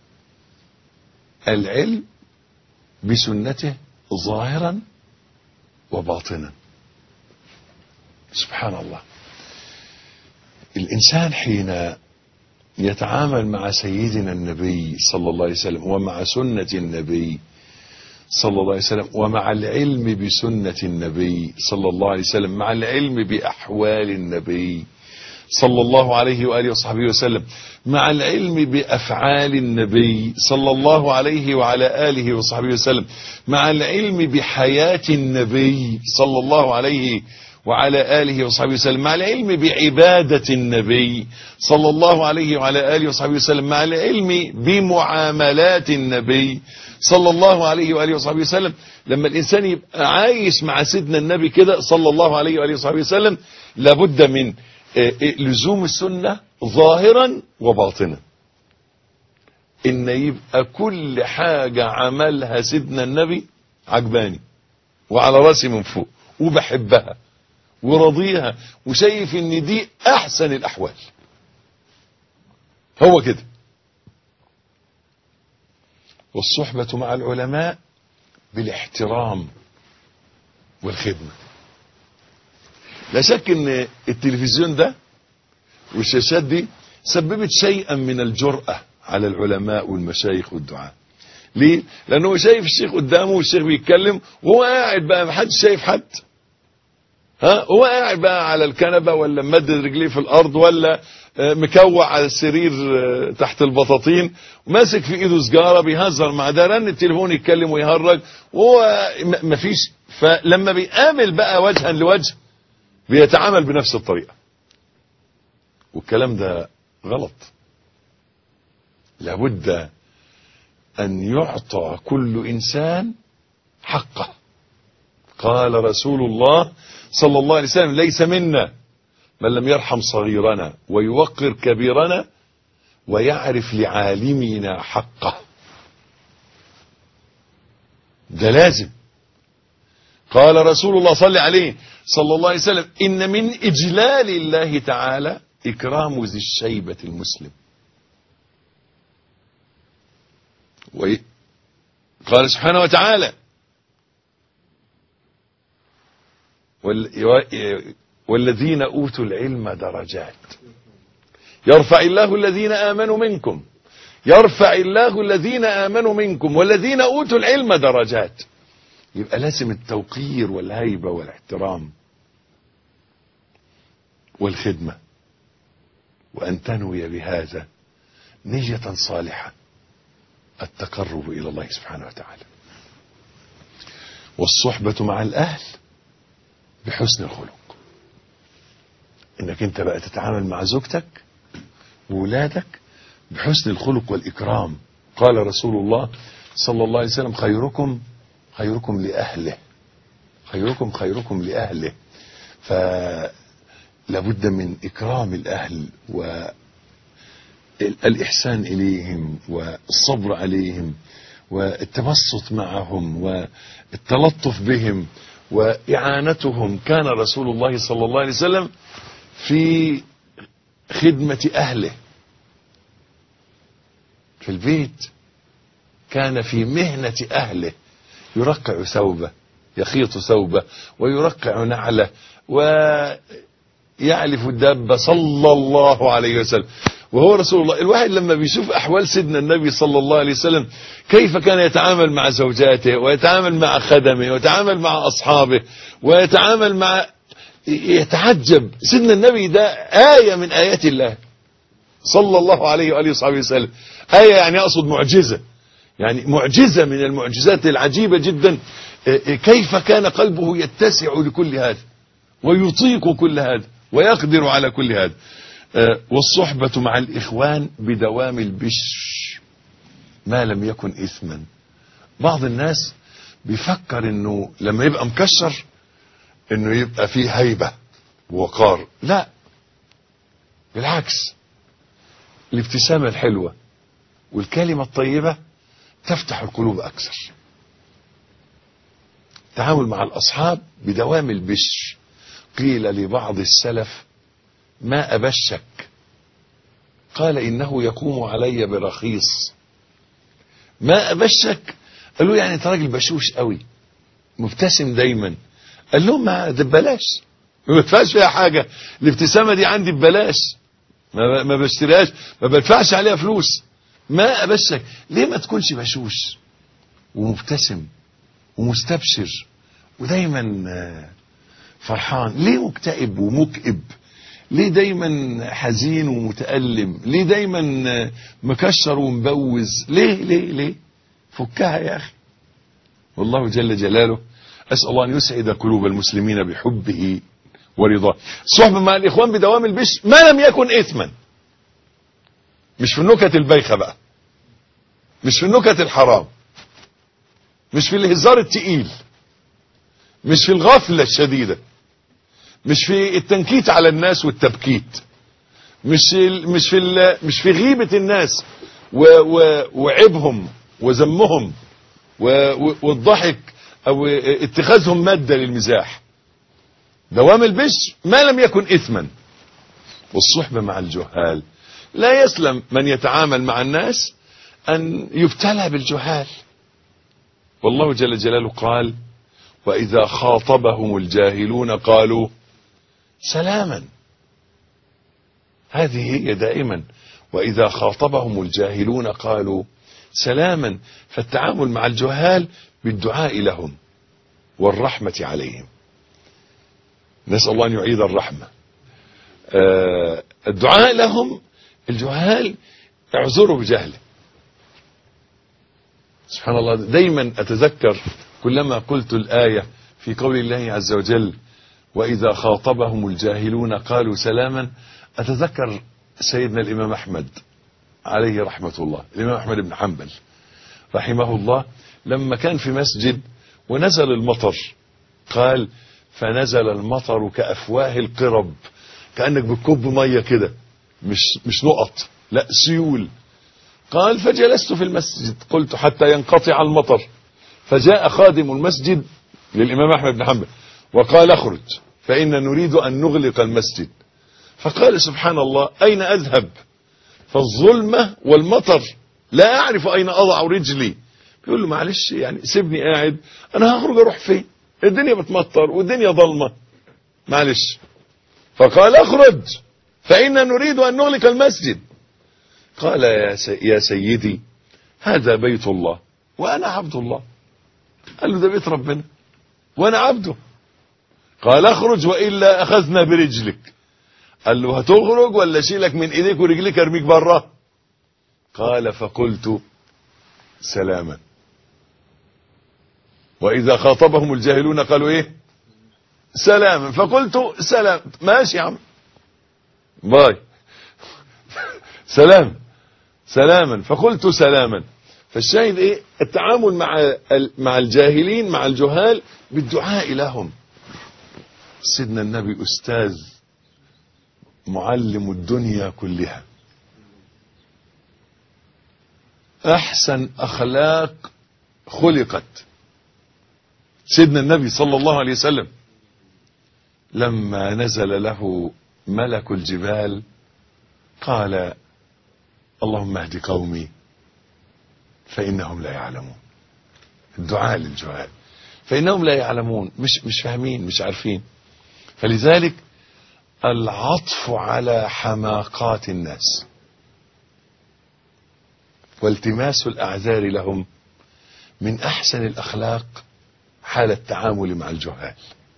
العلم بسنته ظاهرا وباطنا. سبحان الله. الإنسان حين يتعامل مع سيدنا النبي صلى الله عليه وسلم ومع سنة النبي صلى الله عليه وسلم ومع العلم بسنة النبي صلى الله عليه وسلم، مع العلم بأحوال النبي صلى الله عليه وآله وصحبه وسلم، مع العلم بأفعال النبي صلى الله عليه وعلى آله وصحبه وسلم، مع العلم بحياة النبي صلى الله عليه وعلى آله وصحبه وسلم، مع العلم بعبادة النبي صلى الله عليه وعلى آله وصحبه وسلم، مع العلم بمعاملات النبي صلى الله عليه وآله وصحبه وسلم. لما الإنسان يبقى عايش مع سيدنا النبي كده صلى الله عليه وآله وصحبه وسلم، لابد من لزوم السنة ظاهرا وباطنا. ان يبقى كل حاجة عملها سيدنا النبي عجباني وعلى راسي من فوق وبحبها ورضيها وشايف ان دي احسن الاحوال. هو كده. والصحبة مع العلماء بالاحترام والخدمة. لا شك ان التلفزيون ده والشاشات دي سببت شيئا من الجرأة على العلماء والمشايخ والدعاء. ليه؟ لانه شايف الشيخ قدامه والشيخ بيتكلم وهو قاعد بقى محدش شايف حد. هو قاعد بقى على الكنبة ولا ممدد رجليه في الارض ولا مكوع على السرير تحت البطاطين وماسك في ايده سجارة بيهزر مع ده، رن التليفون يتكلم ويهرج وهو مفيش. فلما بيقابل بقى وجها لوجه بيتعامل بنفس الطريقة، والكلام ده غلط. لابد أن يعطى كل إنسان حقه قال رسول الله صلى الله عليه وسلم: ليس منا من لم يرحم صغيرنا ويوقر كبيرنا ويعرف لعالمنا حقه. ده لازم. قال رسول الله صلى عليه صلى الله عليه وسلم: إن من إجلال الله تعالى إكرام ذي الشيبة المسلم. قال سبحانه وتعالى: والذين أوتوا العلم درجات يرفع الله الذين آمنوا منكم والذين أوتوا العلم درجات. يبقى لازم التوقير والهيبة والاحترام والخدمة، وأن تنوي بهذا نية صالحة التقرب إلى الله سبحانه وتعالى. والصحبة مع الأهل بحسن الخلق، إنك أنت بقى تتعامل مع زوجتك وولادك بحسن الخلق والإكرام. قال رسول الله صلى الله عليه وسلم: خيركم لأهله، خيركم لأهله. فلابد من إكرام الأهل والإحسان إليهم والصبر عليهم والتبسط معهم والتلطف بهم وإعانتهم. كان رسول الله صلى الله عليه وسلم في خدمة أهله في البيت، كان في مهنة أهله، يرقع ثوبه، يخيط ثوبه، ويرقع نعله، ويعلف الدابة صلى الله عليه وسلم. وهو رسول الله. الواحد لما بيشوف أحوال سيدنا النبي صلى الله عليه وسلم كيف كان يتعامل مع زوجاته ويتعامل مع خدمه ويتعامل مع أصحابه ويتعامل مع، يتعجب. سيدنا النبي ده آية من آيات الله صلى الله عليه وآله وصحبه وسلم. آية يعني أقصد معجزة، يعني معجزة من المعجزات العجيبة جدا. كيف كان قلبه يتسع لكل هذا ويطيق كل هذا ويقدر على كل هذا. والصحبة مع الإخوان بدوام البشر ما لم يكن إثما. بعض الناس بيفكر انه لما يبقى مكشر انه يبقى فيه هيبة ووقار. لا، بالعكس، الابتسامة الحلوة والكلمة الطيبة تفتح القلوب أكثر. التعامل مع الأصحاب بدوام البشر. قيل لبعض السلف: ما أبشك؟ قال: إنه يقوم علي برخيص. ما أبشك؟ قالوا: يعني أنت راجل بشوش قوي، مبتسم دايما. قال لهم: ما ده ببلاش، ما بدفعش فيها حاجة، الابتسامة دي عندي ببلاش، ما بشتريهاش، ما بدفعش عليها فلوس. ما أبشك؟ ليه ما تكونش بشوش ومبتسم ومستبشر ودايما فرحان؟ ليه مكتئب ومكئب؟ ليه دايما حزين ومتألم؟ ليه دايما مكشر ومبوز؟ ليه؟ فكها يا أخي. والله جل جلاله أسأل الله أن يسعد قلوب المسلمين بحبه ورضاه. الصحبة مع الإخوان بدوام البشر ما لم يكن إثما. مش في النكت البايخة بقى، مش في النكت الحرام، مش في الهزار التقيل، مش في الغفلة الشديدة، مش في التنكيت على الناس والتبكيت، مش في غيبة الناس وعيبهم وذمهم والضحك او اتخاذهم مادة للمزاح. دوام البشر ما لم يكن إثما. والصحبة مع الجهال لا يسلم من يتعامل مع الناس أن يبتلى بالجهال. والله جل جلاله قال: وإذا خاطبهم الجاهلون قالوا سلاما. هذه هي دائما، وإذا خاطبهم الجاهلون قالوا سلاما. فالتعامل مع الجهال بالدعاء لهم والرحمة عليهم. نسأل الله أن يعيد الرحمة. الدعاء لهم، الجهال اعذروا بجهله. سبحان الله، دايما أتذكر كلما قلت الآية في قول الله عز وجل: وإذا خاطبهم الجاهلون قالوا سلاما، أتذكر سيدنا الإمام أحمد عليه رحمة الله، الإمام أحمد بن حنبل رحمه الله، لما كان في مسجد ونزل المطر قال فنزل المطر كأفواه القرب، كأنك بتكب مية كده، مش نقط، لا سيول. قال فجلست في المسجد قلت حتى ينقطع المطر، فجاء خادم المسجد للإمام أحمد بن حنبل وقال اخرج فإن نريد أن نغلق المسجد. فقال سبحان الله أين أذهب؟ فالظلمة والمطر لا أعرف أين أضع رجلي. بيقول له معلش يعني سيبني قاعد، أنا هخرج أروح فين؟ الدنيا بتمطر والدنيا ظلمة، معلش. فقال اخرج فإن نريد أن نغلق المسجد. قال يا سيدي هذا بيت الله وأنا عبد الله. قال له ده بيت ربنا وأنا عبده. قال اخرج وإلا أخذنا برجلك. قال له هتخرج ولا شيلك من إيديك ورجليك ارميك بره؟ قال فقلت سلاما. وإذا خاطبهم الجاهلون قالوا إيه؟ سلاما. فقلت سلام، ماشي يا عم باي سلاما. فقلت سلاما. فالشاهد ايه؟ التعامل مع الجاهلين، مع الجهال، بالدعاء لهم. سيدنا النبي أستاذ معلم الدنيا كلها، أحسن أخلاق خلقت. سيدنا النبي صلى الله عليه وسلم لما نزل له ملك الجبال قال اللهم اهد قومي فإنهم لا يعلمون. الدعاء للجهال، فإنهم لا يعلمون، مش فاهمين، مش عارفين. فلذلك العطف على حماقات الناس والتماس الأعذار لهم من أحسن الأخلاق حال التعامل مع الجهال.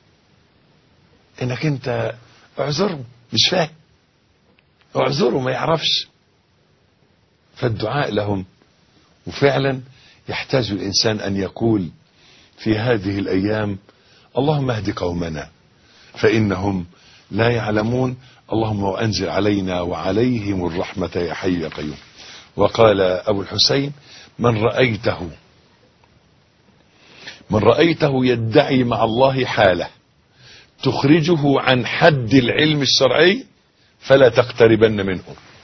إنك أنت اعذره، مش فاهم، اعذره ما يعرفش. فالدعاء لهم. وفعلا يحتاج الإنسان أن يقول في هذه الأيام اللهم اهد قومنا فإنهم لا يعلمون، اللهم وأنزل علينا وعليهم الرحمة يا حي يا قيوم. وقال أبو الحسين من رأيته يدعي مع الله حالة تخرجه عن حد العلم الشرعي فلا تقتربن منه.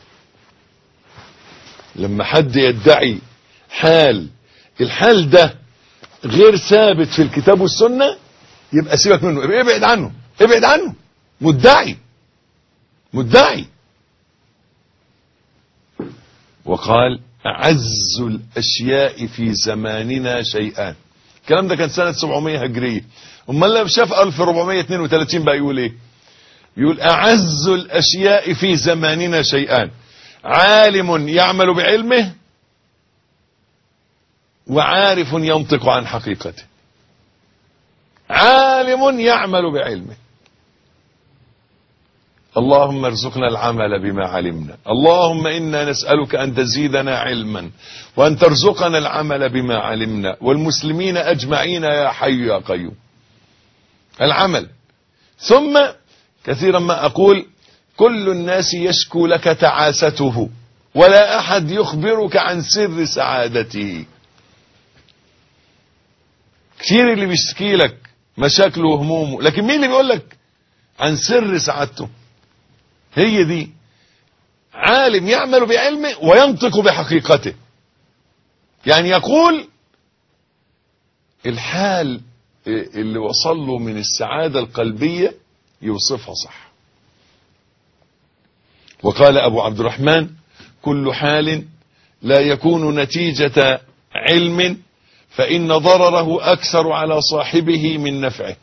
لما حد يدعي الحال ده غير ثابت في الكتاب والسنة، يبقى سيبك منه، ابعد عنه. مدعي. وقال أعز الأشياء في زماننا شيئان. الكلام ده كان سنة 700 هجرية. امال لما شاف 1432 بقى يقول ايه؟ يقول أعز الأشياء في زماننا شيئان، عالم يعمل بعلمه وعارف ينطق عن حقيقته. عالم يعمل بعلمه. اللهم ارزقنا العمل بما علمنا، اللهم إنا نسألك أن تزيدنا علما وأن ترزقنا العمل بما علمنا والمسلمين أجمعين يا حي يا قيوم. العمل. ثم كثيرا ما أقول كل الناس يشكو لك تعاسته ولا أحد يخبرك عن سر سعادته. كثير اللي بيشكي لك مشاكله وهمومه، لكن مين اللي بيقول لك عن سر سعادته؟ هي دي. عالم يعمل بعلمه وينطق بحقيقته، يعني يقول الحال اللي وصل له من السعادة القلبية يوصفها صح. وقال أبو عبد الرحمن كل حال لا يكون نتيجة علم فإن ضرره أكثر على صاحبه من نفعه.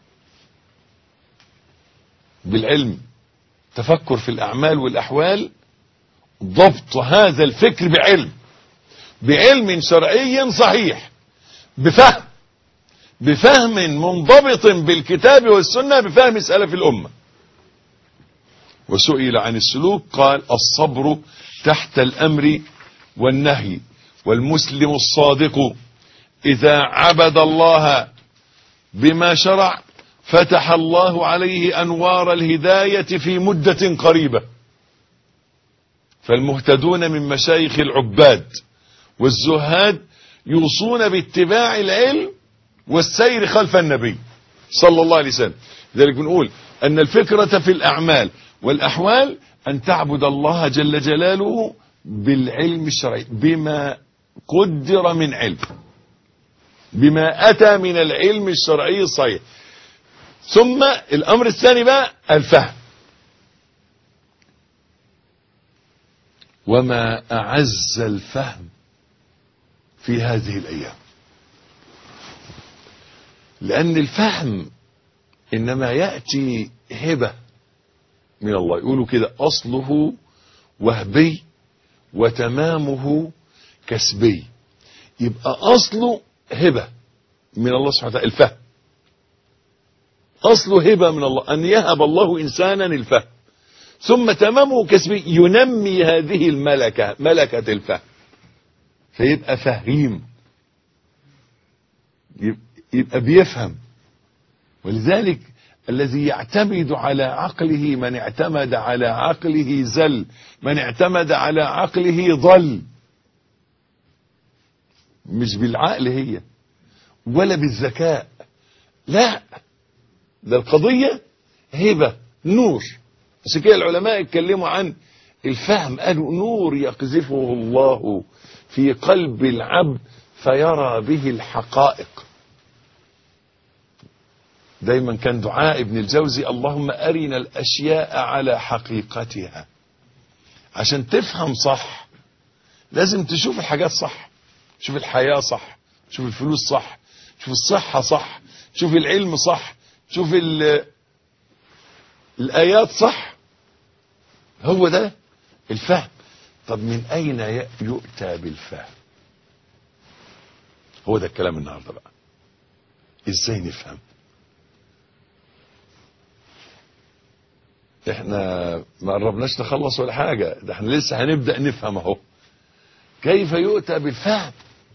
بالعلم، تفكر في الأعمال والأحوال، ضبط هذا الفكر بعلم شرعي صحيح، بفهم منضبط بالكتاب والسنة، بفهم سلف الأمة. وسئل عن السلوك قال الصبر تحت الأمر والنهي، والمسلم الصادق إذا عبد الله بما شرع فتح الله عليه أنوار الهداية في مدة قريبة. فالمهتدون من مشايخ العباد والزهاد يوصون باتباع العلم والسير خلف النبي صلى الله عليه وسلم. لذلك بنقول أن الفكرة في الأعمال والأحوال أن تعبد الله جل جلاله بالعلم الشرعي، بما قدر من علم، بما أتى من العلم الشرعي الصحيح. ثم الأمر الثاني بقى الفهم. وما أعز الفهم في هذه الأيام، لأن الفهم إنما يأتي هبة من الله. يقولوا كده أصله وهبي وتمامه كسبي. يبقى أصله هبة من الله سبحانه وتعالى، الفهم أصله هبة من الله، أن يهب الله إنسانا الفهم. ثم تمامه كسبي، ينمي هذه الملكة، ملكة الفهم، فيبقى فهيم، يبقى بيفهم. ولذلك الذي يعتمد على عقله، من اعتمد على عقله زل، من اعتمد على عقله ضل. مش بالعقل هي ولا بالذكاء، لا، ده القضية هبة، نور. عشان كده العلماء اتكلموا عن الفهم، قالوا نور يقذفه الله في قلب العبد فيرى به الحقائق. دايما كان دعاء ابن الجوزي اللهم أرنا الأشياء على حقيقتها. عشان تفهم صح لازم تشوف الحاجات صح، تشوف الحياة صح، تشوف الفلوس صح، تشوف الصحة صح، تشوف العلم صح، تشوف الآيات صح. هو ده الفهم. طب من أين يؤتى بالفهم؟ هو ده الكلام النهاردة بقى. ازاي نفهم؟ احنا ما قربناش نخلص ولا حاجة، ده احنا لسه هنبدأ نفهم اهو. كيف يؤتى بالفهم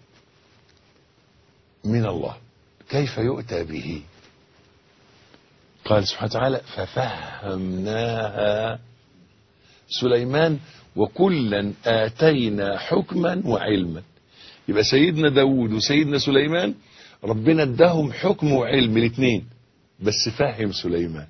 من الله؟ كيف يؤتى به؟ قال سبحانه وتعالى ففهمناها سليمان وكلا آتينا حكما وعلما. يبقى سيدنا داود وسيدنا سليمان ربنا اداهم حكم وعلم الاثنين، بس فهم سليمان.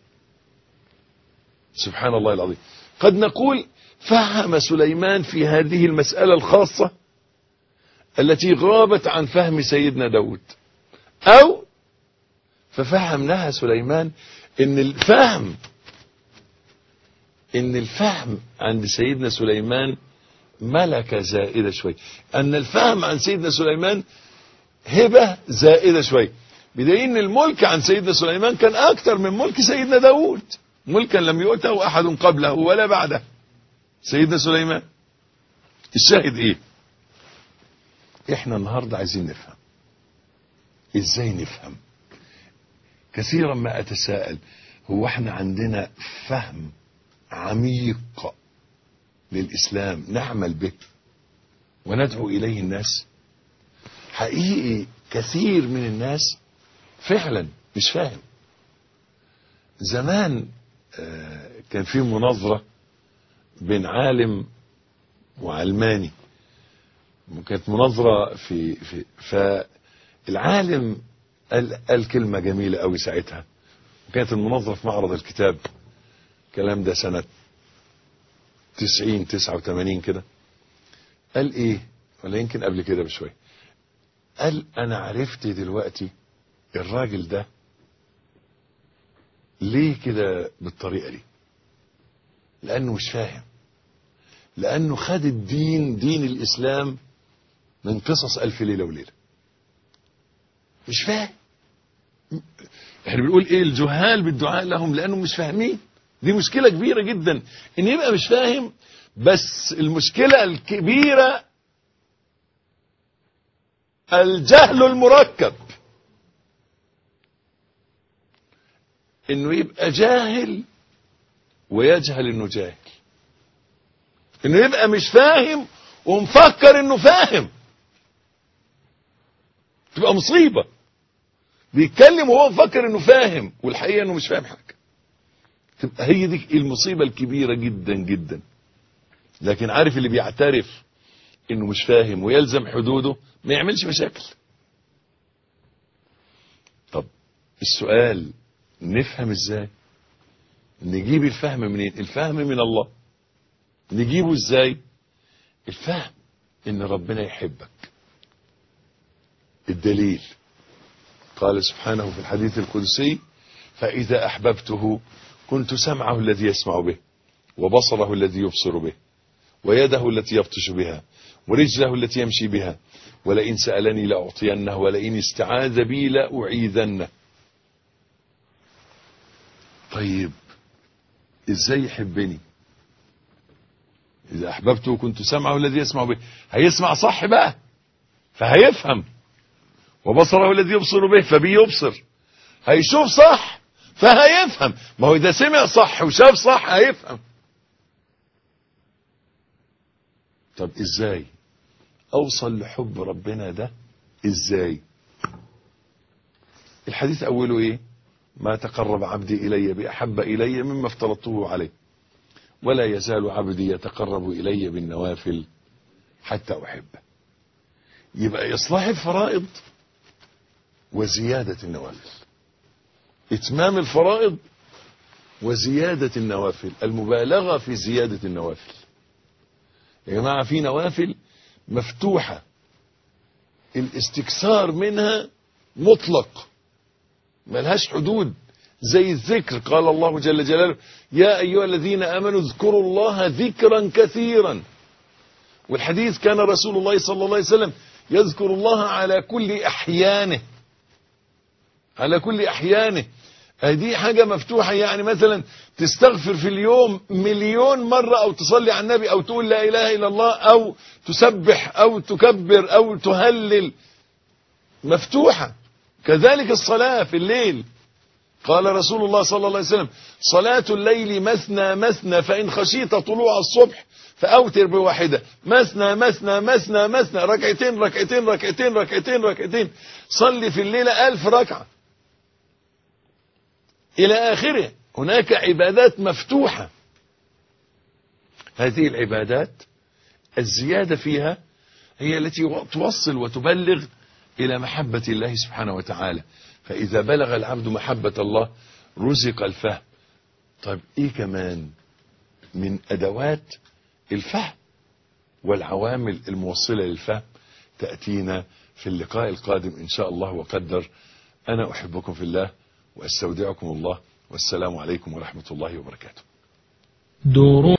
سبحان الله العظيم. قد نقول فهم سليمان في هذه المسألة الخاصة التي غابت عن فهم سيدنا داود، أو ففهمناها سليمان إن الفهم عند سيدنا سليمان ملكة زائدة شوي، أن الفهم عن سيدنا سليمان هبة زائدة شوي، بدليل أن الملك عن سيدنا سليمان كان أكثر من ملك سيدنا داود، ملكا لم يؤته أحد قبله ولا بعده سيدنا سليمان. الشاهد إيه؟ إحنا النهاردة عايزين نفهم. إزاي نفهم؟ كثيرا ما أتساءل، هو إحنا عندنا فهم عميق للإسلام نعمل به وندعو إليه الناس؟ حقيقي كثير من الناس فعلا مش فاهم. زمان كان في مناظرة بين عالم وعلماني، كانت مناظرة فالعالم قال كلمة جميلة قوي ساعتها، وكانت المناظرة في معرض الكتاب، الكلام ده سنة 89 كده. قال ايه، ولا يمكن قبل كده بشوية، قال انا عرفت دلوقتي الراجل ده ليه كده بالطريقة دي، لانه مش فاهم، لانه خد دين الاسلام من قصص الف ليلة وليلة. مش فاهم. احنا بنقول ايه، الجهال بالدعاء لهم لانهم مش فاهمين. دي مشكلة كبيرة جدا ان يبقى مش فاهم. بس المشكلة الكبيرة الجهل المركب، انه يبقى جاهل ويجهل انه جاهل، انه يبقى مش فاهم ومفكر انه فاهم، تبقى مصيبة. بيتكلم وهو مفكر انه فاهم والحقيقة انه مش فاهم حاجة، تبقى هي دي المصيبة الكبيرة جدا جدا. لكن عارف اللي بيعترف انه مش فاهم ويلزم حدوده ما يعملش مشاكل. طب السؤال نفهم ازاي؟ نجيب الفهم منين؟ الفهم من الله. نجيبه ازاي؟ الفهم ان ربنا يحبك. الدليل قال سبحانه في الحديث القدسي: فإذا أحببته كنت سمعه الذي يسمع به، وبصره الذي يبصر به، ويده التي يبطش بها، ورجله التي يمشي بها، ولئن سألني لأعطينه، ولئن استعاذ بي لأعيذنه. طيب ازاي يحبني؟ إذا أحببته كنت سمعه الذي يسمع به، هيسمع صح بقى فهيفهم، وبصره الذي يبصر به فبيبصر، هيشوف صح فهيفهم. ما هو إذا سمع صح وشاف صح هيفهم. طب ازاي اوصل لحب ربنا ده؟ ازاي؟ الحديث اوله ايه؟ ما تقرب عبدي الي باحب الي مما افترضته عليه، ولا يزال عبدي يتقرب الي بالنوافل حتى احبه. يبقى اصلاح الفرائض وزيادة النوافل، اتمام الفرائض وزيادة النوافل، المبالغة في زيادة النوافل. يا جماعة في نوافل مفتوحة الاستكثار منها مطلق ملهاش حدود، زي الذكر. قال الله جل جلاله: يا أيها الذين آمنوا اذكروا الله ذكرا كثيرا. والحديث كان رسول الله صلى الله عليه وسلم يذكر الله على كل أحيانه، على كل أحيانه. هذه حاجة مفتوحة، يعني مثلا تستغفر في اليوم 1,000,000 مرة، أو تصلي على النبي، أو تقول لا إله إلا الله، أو تسبح، أو تكبر، أو تهلل، مفتوحة. كذلك الصلاة في الليل، قال رسول الله صلى الله عليه وسلم: صلاة الليل مثنى مثنى، فإن خشيت طلوع الصبح فأوتر بواحدة. مثنى مثنى مثنى مثنى، ركعتين ركعتين ركعتين ركعتين ركعتين، صلي في الليلة 1000 ركعة إلى آخره. هناك عبادات مفتوحة، هذه العبادات الزيادة فيها هي التي توصل وتبلغ إلى محبة الله سبحانه وتعالى. فإذا بلغ العبد محبة الله رزق الفهم. طيب إيه كمان من أدوات الفهم والعوامل الموصلة للفهم تأتينا في اللقاء القادم إن شاء الله وقدر. أنا أحبكم في الله وأستودعكم الله، والسلام عليكم ورحمة الله وبركاته.